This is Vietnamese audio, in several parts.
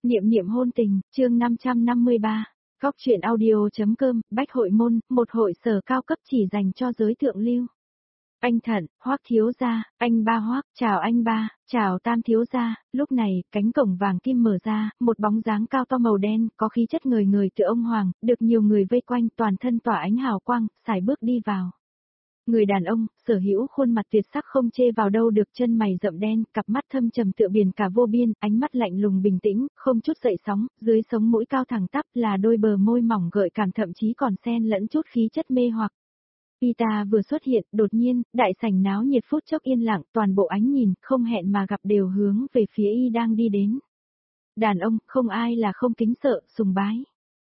Niệm niệm hôn tình, chương 553. Góc truyện audio.com, Bách Hội Môn, một hội sở cao cấp chỉ dành cho giới thượng lưu. Anh Thận, Hoắc thiếu gia, anh Ba Hoắc, chào anh Ba, chào Tam thiếu gia. Lúc này, cánh cổng vàng kim mở ra, một bóng dáng cao to màu đen, có khí chất người người tựa ông hoàng, được nhiều người vây quanh, toàn thân tỏa ánh hào quang, sải bước đi vào. Người đàn ông, sở hữu khuôn mặt tuyệt sắc không chê vào đâu được, chân mày rậm đen, cặp mắt thâm trầm tựa biển cả vô biên, ánh mắt lạnh lùng bình tĩnh, không chút dậy sóng, dưới sống mũi cao thẳng tắp là đôi bờ môi mỏng gợi cảm, thậm chí còn xen lẫn chút khí chất mê hoặc. Y ta vừa xuất hiện, đột nhiên, đại sảnh náo nhiệt phút chốc yên lặng, toàn bộ ánh nhìn, không hẹn mà gặp đều hướng về phía y đang đi đến. Đàn ông, không ai là không kính sợ, sùng bái.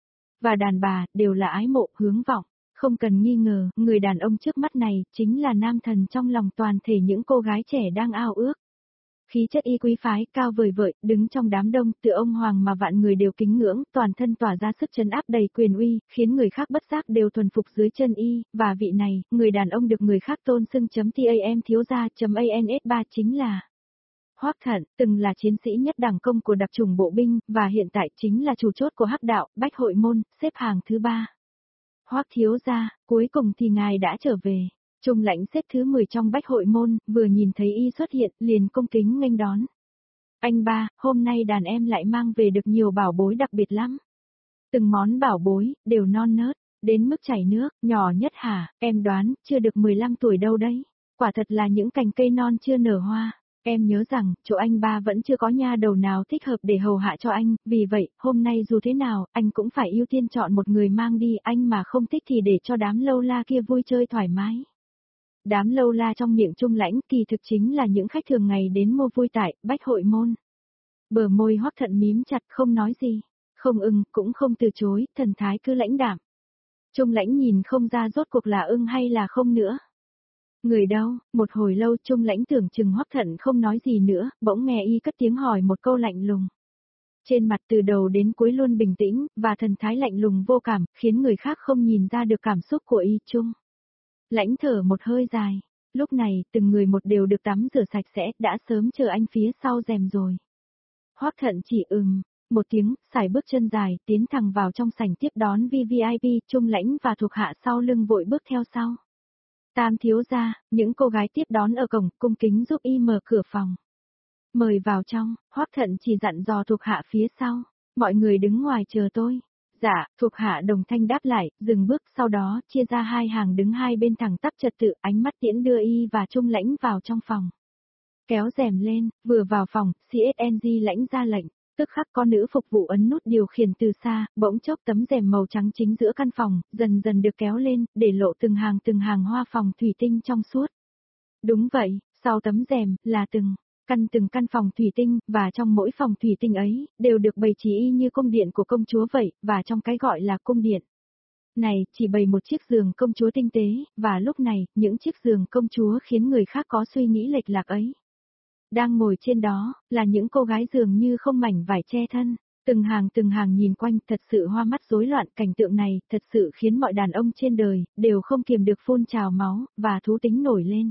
Và đàn bà, đều là ái mộ, hướng vọng. Không cần nghi ngờ, người đàn ông trước mắt này, chính là nam thần trong lòng toàn thể những cô gái trẻ đang ao ước. Khí chất y quý phái, cao vời vợi, đứng trong đám đông, tựa ông hoàng mà vạn người đều kính ngưỡng, toàn thân tỏa ra sức trấn áp đầy quyền uy, khiến người khác bất giác đều thuần phục dưới chân y, và vị này, người đàn ông được người khác tôn xưng .tam thiếu gia.ans3 chính là Hoắc Thận, từng là chiến sĩ nhất đẳng công của đặc chủng bộ binh, và hiện tại chính là chủ chốt của Hắc đạo, Bách Hội Môn, xếp hàng thứ 3. Hoắc thiếu gia, cuối cùng thì ngài đã trở về. Trung lãnh xếp thứ 10 trong Bách Hội Môn, vừa nhìn thấy y xuất hiện, liền cung kính nghênh đón. Anh Ba, hôm nay đàn em lại mang về được nhiều bảo bối đặc biệt lắm. Từng món bảo bối, đều non nớt, đến mức chảy nước, nhỏ nhất hả, em đoán, chưa được 15 tuổi đâu đấy. Quả thật là những cành cây non chưa nở hoa. Em nhớ rằng, chỗ anh Ba vẫn chưa có nha đầu nào thích hợp để hầu hạ cho anh, vì vậy, hôm nay dù thế nào, anh cũng phải ưu tiên chọn một người mang đi, anh mà không thích thì để cho đám lâu la kia vui chơi thoải mái. Đám lâu la trong miệng Trung lãnh kỳ thực chính là những khách thường ngày đến mua vui tại Bách Hội Môn. Bờ môi Hoắc Thận mím chặt không nói gì, không cũng không từ chối, thần thái cứ lãnh đạm. Trung lãnh nhìn không ra rốt cuộc là hay là không nữa. Người đâu, một hồi lâu Trung lãnh tưởng chừng Hoắc Thận không nói gì nữa, bỗng nghe y cất tiếng hỏi một câu lạnh lùng. Trên mặt từ đầu đến cuối luôn bình tĩnh, và thần thái lạnh lùng vô cảm, khiến người khác không nhìn ra được cảm xúc của y. Trung lãnh thở một hơi dài, lúc này từng người một đều được tắm rửa sạch sẽ, đã sớm chờ anh phía sau rèm rồi. Hoắc Thận chỉ một tiếng, sải bước chân dài, tiến thẳng vào trong sảnh tiếp đón VVIP, Trung lãnh và thuộc hạ sau lưng vội bước theo sau. Tam thiếu gia, những cô gái tiếp đón ở cổng, cung kính giúp y mở cửa phòng. Mời vào trong, Hoắc Thận chỉ dặn dò thuộc hạ phía sau, mọi người đứng ngoài chờ tôi. Dạ, thuộc hạ đồng thanh đáp lại, dừng bước, sau đó, chia ra hai hàng đứng hai bên thẳng tắp trật tự, ánh mắt tiễn đưa y và Trung lãnh vào trong phòng. Kéo rèm lên, vừa vào phòng, CSNG lãnh ra lệnh, tức khắc có nữ phục vụ ấn nút điều khiển từ xa, bỗng chốc tấm rèm màu trắng chính giữa căn phòng, dần dần được kéo lên, để lộ từng hàng hoa phòng thủy tinh trong suốt. Đúng vậy, sau tấm rèm, là từng căn phòng thủy tinh, và trong mỗi phòng thủy tinh ấy, đều được bày trí y như cung điện của công chúa vậy, và trong cái gọi là cung điện này, chỉ bày một chiếc giường công chúa tinh tế, và lúc này, những chiếc giường công chúa khiến người khác có suy nghĩ lệch lạc ấy. Đang ngồi trên đó, là những cô gái dường như không mảnh vải che thân, từng hàng nhìn quanh, thật sự hoa mắt rối loạn, cảnh tượng này, thật sự khiến mọi đàn ông trên đời, đều không kiềm được phun trào máu, và thú tính nổi lên.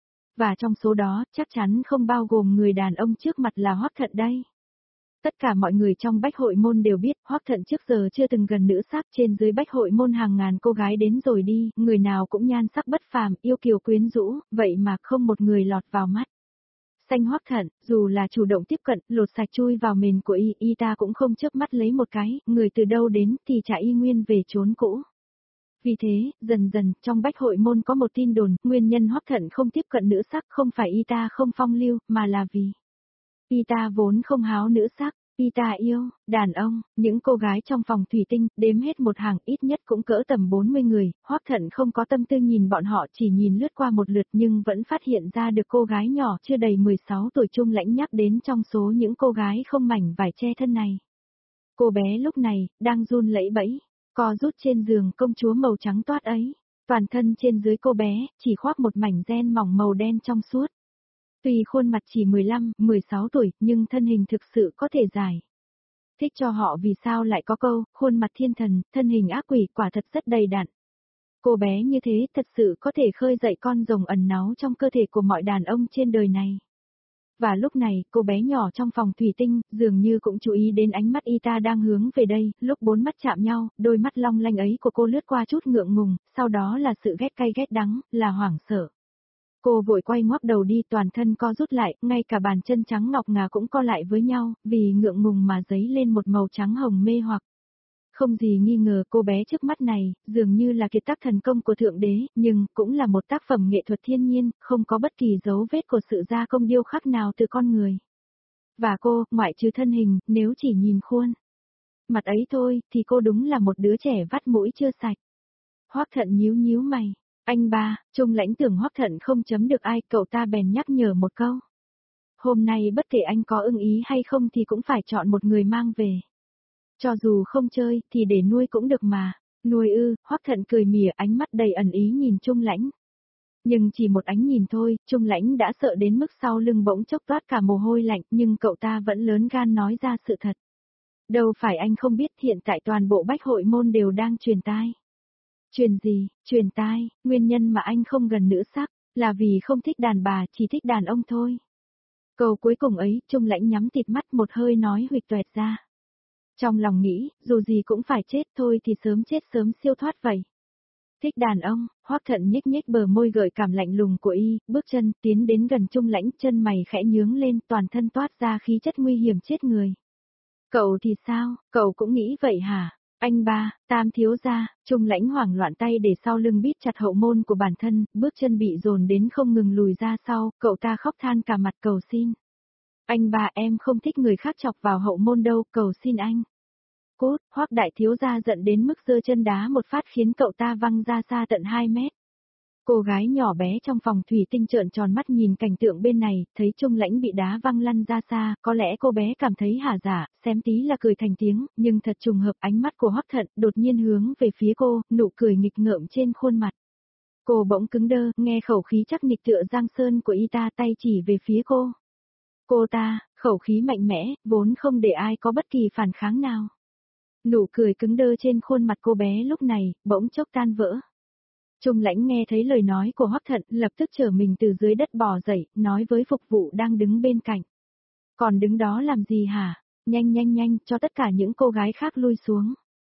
Và trong số đó, chắc chắn không bao gồm người đàn ông trước mặt là Hoắc Thận đây. Tất cả mọi người trong Bách Hội Môn đều biết, Hoắc Thận trước giờ chưa từng gần nữ sắc, trên dưới Bách Hội Môn hàng ngàn cô gái đến rồi đi, người nào cũng nhan sắc bất phàm, yêu kiều quyến rũ, vậy mà không một người lọt vào mắt. Xanh Hoắc Thận, dù là chủ động tiếp cận, lột sạch chui vào mền của y ta cũng không chớp mắt lấy một cái, người từ đâu đến thì trả y nguyên về chốn cũ. Vì thế, dần dần, trong Bách Hội Môn có một tin đồn, nguyên nhân Hoắc Thận không tiếp cận nữ sắc không phải y ta không phong lưu, mà là vì y ta vốn không háo nữ sắc, y ta yêu đàn ông. Những cô gái trong phòng thủy tinh, đếm hết một hàng, ít nhất cũng cỡ tầm 40 người, Hoắc Thận không có tâm tư nhìn bọn họ, chỉ nhìn lướt qua một lượt nhưng vẫn phát hiện ra được cô gái nhỏ chưa đầy 16 tuổi Trung lãnh nhắc đến trong số những cô gái không mảnh vải che thân này. Cô bé lúc này, đang run lẩy bẩy, co rút trên giường công chúa màu trắng toát ấy. Toàn thân trên dưới cô bé, chỉ khoác một mảnh ren mỏng màu đen trong suốt. Tuy khuôn mặt chỉ 15, 16 tuổi, nhưng thân hình thực sự có thể giải thích cho họ vì sao lại có câu, khuôn mặt thiên thần, thân hình ác quỷ, quả thật rất đầy đặn. Cô bé như thế thật sự có thể khơi dậy con rồng ẩn náu trong cơ thể của mọi đàn ông trên đời này. Và lúc này, cô bé nhỏ trong phòng thủy tinh, dường như cũng chú ý đến ánh mắt y ta đang hướng về đây, lúc bốn mắt chạm nhau, đôi mắt long lanh ấy của cô lướt qua chút ngượng ngùng, sau đó là sự ghét cay ghét đắng, là hoảng sợ. Cô vội quay ngoắc đầu đi, toàn thân co rút lại, ngay cả bàn chân trắng ngọc ngà cũng co lại với nhau, vì ngượng ngùng mà dấy lên một màu trắng hồng mê hoặc. Không gì nghi ngờ cô bé trước mắt này, dường như là kiệt tác thần công của Thượng Đế, nhưng cũng là một tác phẩm nghệ thuật thiên nhiên, không có bất kỳ dấu vết của sự gia công điêu khắc nào từ con người. Và cô, ngoại trừ thân hình, nếu chỉ nhìn khuôn mặt ấy thôi, thì cô đúng là một đứa trẻ vắt mũi chưa sạch. Hoắc Thận nhíu nhíu mày. Anh ba, Trung Lãnh tưởng Hoắc Thận không chấm được ai, cậu ta bèn nhắc nhở một câu. Hôm nay bất kể anh có ưng ý hay không thì cũng phải chọn một người mang về. Cho dù không chơi, thì để nuôi cũng được mà. Nuôi ư, Hoắc Thận cười mỉa, ánh mắt đầy ẩn ý nhìn Trung Lãnh. Nhưng chỉ một ánh nhìn thôi, Trung Lãnh đã sợ đến mức sau lưng bỗng chốc toát cả mồ hôi lạnh, nhưng cậu ta vẫn lớn gan nói ra sự thật. Đâu phải anh không biết, hiện tại toàn bộ Bách Hội Môn đều đang truyền tai. Truyền gì, truyền tai, nguyên nhân mà anh không gần nữ sắc, là vì không thích đàn bà, chỉ thích đàn ông thôi. Câu cuối cùng ấy, Trung Lãnh nhắm tịt mắt, một hơi nói huỵch toẹt ra. Trong lòng nghĩ, dù gì cũng phải chết thôi thì sớm chết sớm siêu thoát vậy. Thích đàn ông, Hoắc Thận nhếch nhếch bờ môi gợi cảm lạnh lùng của y, bước chân, tiến đến gần Trung Lãnh, chân mày khẽ nhướng lên, toàn thân toát ra khí chất nguy hiểm chết người. Cậu thì sao, cậu cũng nghĩ vậy hả? Anh ba, Tam thiếu gia, Trung Lãnh hoảng loạn tay để sau lưng bít chặt hậu môn của bản thân, bước chân bị dồn đến không ngừng lùi ra sau, cậu ta khóc than cả mặt cầu xin. Anh ba, em không thích người khác chọc vào hậu môn đâu, cầu xin anh. Cốt, Hoắc đại thiếu gia giận đến mức giơ chân đá một phát khiến cậu ta văng ra xa tận 2 mét. Cô gái nhỏ bé trong phòng thủy tinh trợn tròn mắt nhìn cảnh tượng bên này, thấy Trung Lãnh bị đá văng lăn ra xa, có lẽ cô bé cảm thấy hả dạ, xém tí là cười thành tiếng, nhưng thật trùng hợp ánh mắt của Hoắc Thận đột nhiên hướng về phía cô, nụ cười nghịch ngợm trên khuôn mặt. Cô bỗng cứng đơ, nghe khẩu khí chắc nịch tựa giang sơn của y ta, tay chỉ về phía cô. Cô ta, khẩu khí mạnh mẽ, vốn không để ai có bất kỳ phản kháng nào. Nụ cười cứng đơ trên khuôn mặt cô bé lúc này, bỗng chốc tan vỡ. Trung Lãnh nghe thấy lời nói của Hoắc Thận, lập tức trở mình từ dưới đất bò dậy, nói với phục vụ đang đứng bên cạnh. Còn đứng đó làm gì hả? Nhanh nhanh nhanh, cho tất cả những cô gái khác lui xuống.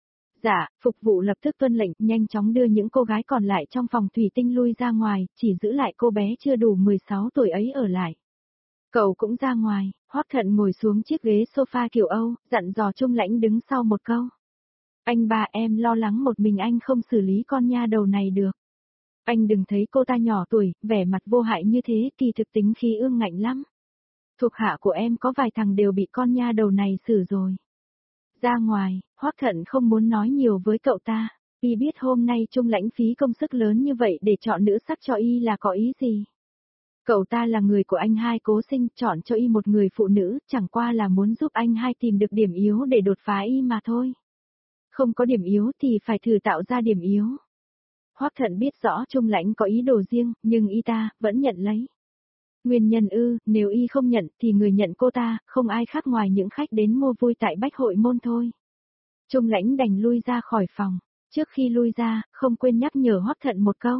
Dạ, phục vụ lập tức tuân lệnh, nhanh chóng đưa những cô gái còn lại trong phòng thủy tinh lui ra ngoài, chỉ giữ lại cô bé chưa đủ 16 tuổi ấy ở lại. Cậu cũng ra ngoài, Hoắc Thận ngồi xuống chiếc ghế sofa kiểu Âu, dặn dò Trung Lãnh đứng sau một câu. Anh ba, em lo lắng một mình anh không xử lý con nha đầu này được. Anh đừng thấy cô ta nhỏ tuổi, vẻ mặt vô hại như thế, kỳ thực tính khí ương ngạnh lắm. Thuộc hạ của em có vài thằng đều bị con nha đầu này xử rồi. Ra ngoài, Hoắc Thận không muốn nói nhiều với cậu ta, y biết hôm nay Trung Lãnh phí công sức lớn như vậy để chọn nữ sắc cho y là có ý gì. Cậu ta là người của anh hai cố sinh, chọn cho y một người phụ nữ, chẳng qua là muốn giúp anh hai tìm được điểm yếu để đột phá y mà thôi. Không có điểm yếu thì phải thử tạo ra điểm yếu. Hoắc Thận biết rõ Trung Lãnh có ý đồ riêng, nhưng y ta vẫn nhận lấy. Nguyên nhân ư, nếu y không nhận thì người nhận cô ta, không ai khác ngoài những khách đến mua vui tại Bách Hội Môn thôi. Trung Lãnh đành lui ra khỏi phòng, trước khi lui ra, không quên nhắc nhở Hoắc Thận một câu.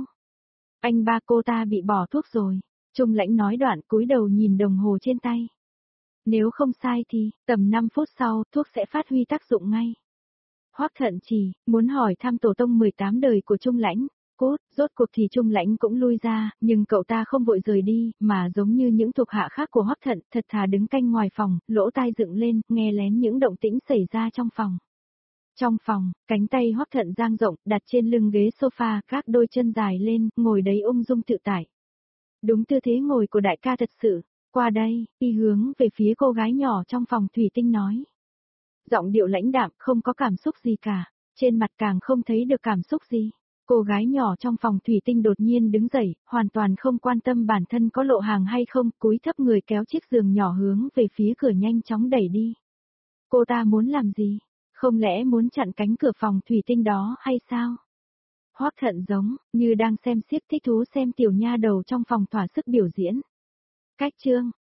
Anh ba, cô ta bị bỏ thuốc rồi. Trung Lãnh nói đoạn cúi đầu nhìn đồng hồ trên tay. Nếu không sai thì, tầm 5 phút sau, thuốc sẽ phát huy tác dụng ngay. Hoắc Thận chỉ muốn hỏi thăm tổ tông 18 đời của Trung Lãnh. Cốt, rốt cuộc thì Trung Lãnh cũng lui ra, nhưng cậu ta không vội rời đi, mà giống như những thuộc hạ khác của Hoắc Thận, thật thà đứng canh ngoài phòng, lỗ tai dựng lên, nghe lén những động tĩnh xảy ra trong phòng. Trong phòng, cánh tay Hoắc Thận dang rộng, đặt trên lưng ghế sofa, các đôi chân dài lên, ngồi đấy ung dung tự tại. Đúng tư thế ngồi của đại ca thật sự. Qua đây, y hướng về phía cô gái nhỏ trong phòng thủy tinh nói. Giọng điệu lãnh đạm, không có cảm xúc gì cả, trên mặt càng không thấy được cảm xúc gì. Cô gái nhỏ trong phòng thủy tinh đột nhiên đứng dậy, hoàn toàn không quan tâm bản thân có lộ hàng hay không, cúi thấp người kéo chiếc giường nhỏ hướng về phía cửa nhanh chóng đẩy đi. Cô ta muốn làm gì? Không lẽ muốn chặn cánh cửa phòng thủy tinh đó hay sao? Hoắc Thận giống như đang xem xiếc thích thú xem tiểu nha đầu trong phòng thỏa sức biểu diễn. Cách chương